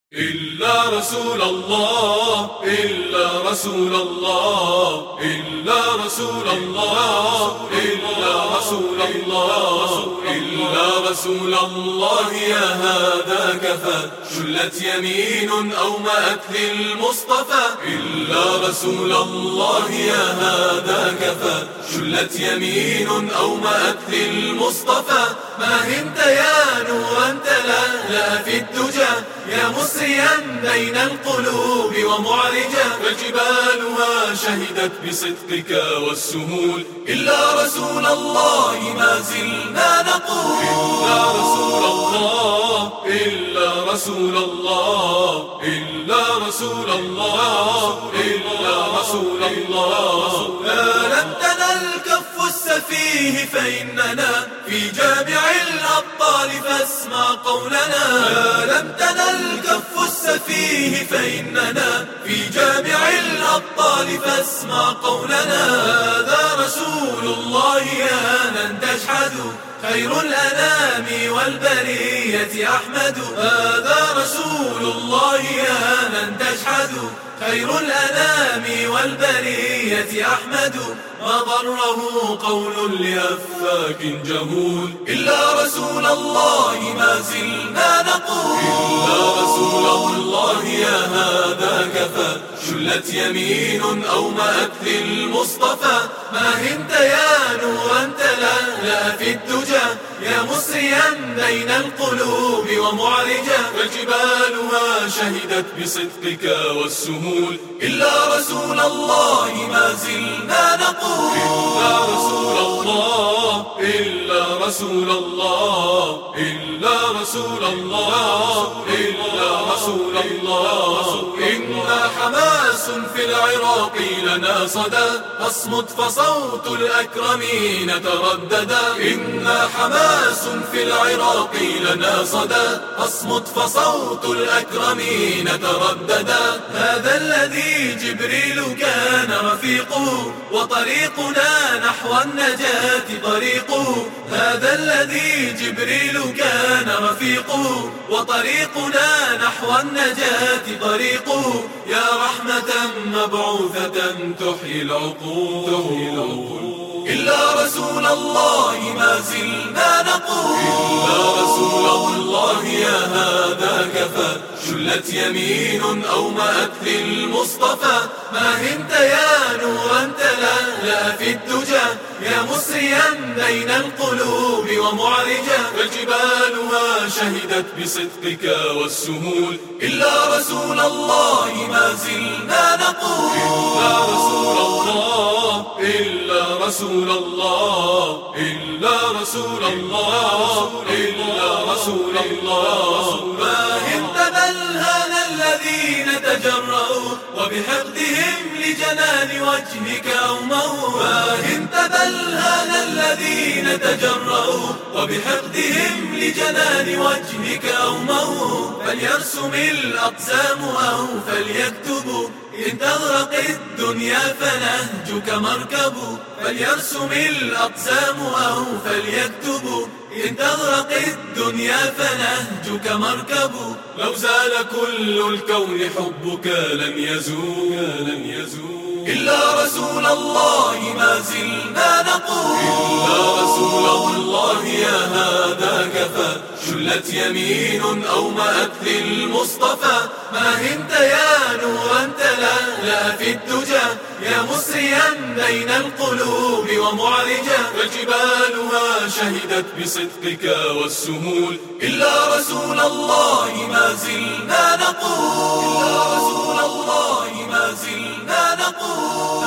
إلا رسول الله، إلا رسول الله، إلا رسول الله، إلا رسول الله، إلا رسول الله. يا هذا كفى شلت يمين أومأت للمصطفى. إلا رسول الله، يا هذا كفى شلت يمين أومأت للمصطفى. ما همت يا نورا تلألأ في الدجى، يا مسريا بين القلوب ومعرجا، فجبالها شهدت بصدقك والسهول. إلا رسول الله ما زلنا نقول، إلا رسول الله، إلا رسول الله، إلا رسول الله، إلا رسول الله. لا لم تنل كف السفيه فإننا في جامع الأبطال فاسمع قولنا. لا لم تنل كف السفيه فإننا في جامع الأبطال فاسمع قولنا. هذا رسول الله يا من تجحد، خير الأنام والبرية أحمد. هذا رسول الله يا من تجحد، خير الأنام والبرية أحمد. ما ضره قول لأفاك جهول، إلا رسول الله ما زلنا نقول. إلا رسول الله، يا هذا كفى شلت يمين أومأت للمصطفى. ما همت يا نورا تلألأ في الدجى، يا مسريا بين القلوب ومعرجا، فجبالها شهدت بصدقك والسهول. إلا رسول الله ما زلنا نقول، إلا رسول الله، إلا رسول الله، إلا رسول الله، إلا رسول الله. إنا حماس في العراق لنا صدى، فاصمت فصوت الأكرمين ترددا. إنا حماس في العراق لنا صدى، فاصمت فصوت الأكرمين ترددا. هذا الذي جبريل كان رفيقه، وطريقنا نحو النجاة طريقه. هذا الذي جبريل كان رفيقه، وطريقنا نحو النجاة طريقه. يا رحمة مبعوثة تحيي العقول. إلا رسول الله ما زلنا نقول، إلا رسول الله، يا هذا كفى شلت يمين أومأت للمصطفى. ما همت يا نورا تلألأ في الدجى، يا مسريا بين القلوب ومعرجا، فجبالها شهدت بصدقك والسهول. إلا رسول الله ما زلنا نقول، إلا رسول الله، إلا رسول الله، إلا رسول الله، إلا رسول الله. ما همت بل هان الذين تجرؤوا، وبحقدهم لجنان وجهك أوموا. ما همت بل هان الذين تجرؤوا، وبحقدهم لجنان وجهك أوموا. فليرسم الأقسام أو فليكتبوا، إن تغرق الدنيا فنهجك مركب. فليرسم الأقسام أو فليكتبوا، إن تغرق الدنيا فنهجك مركب. لو زال كل الكون حبك لن يزول. إلا رسول الله ما زلنا نقول، إلا رسول الله، يا هذا كفى شلت يمين أومأت للمصطفى. ما همت يا نورا تلألأ في الدجى، يا مسريا بين القلوب ومعرجا، فجبالها شهدت بصدقك والسهول. إلا رسول الله ما زلنا نقول، إلا رسول الله ما زلنا نقول.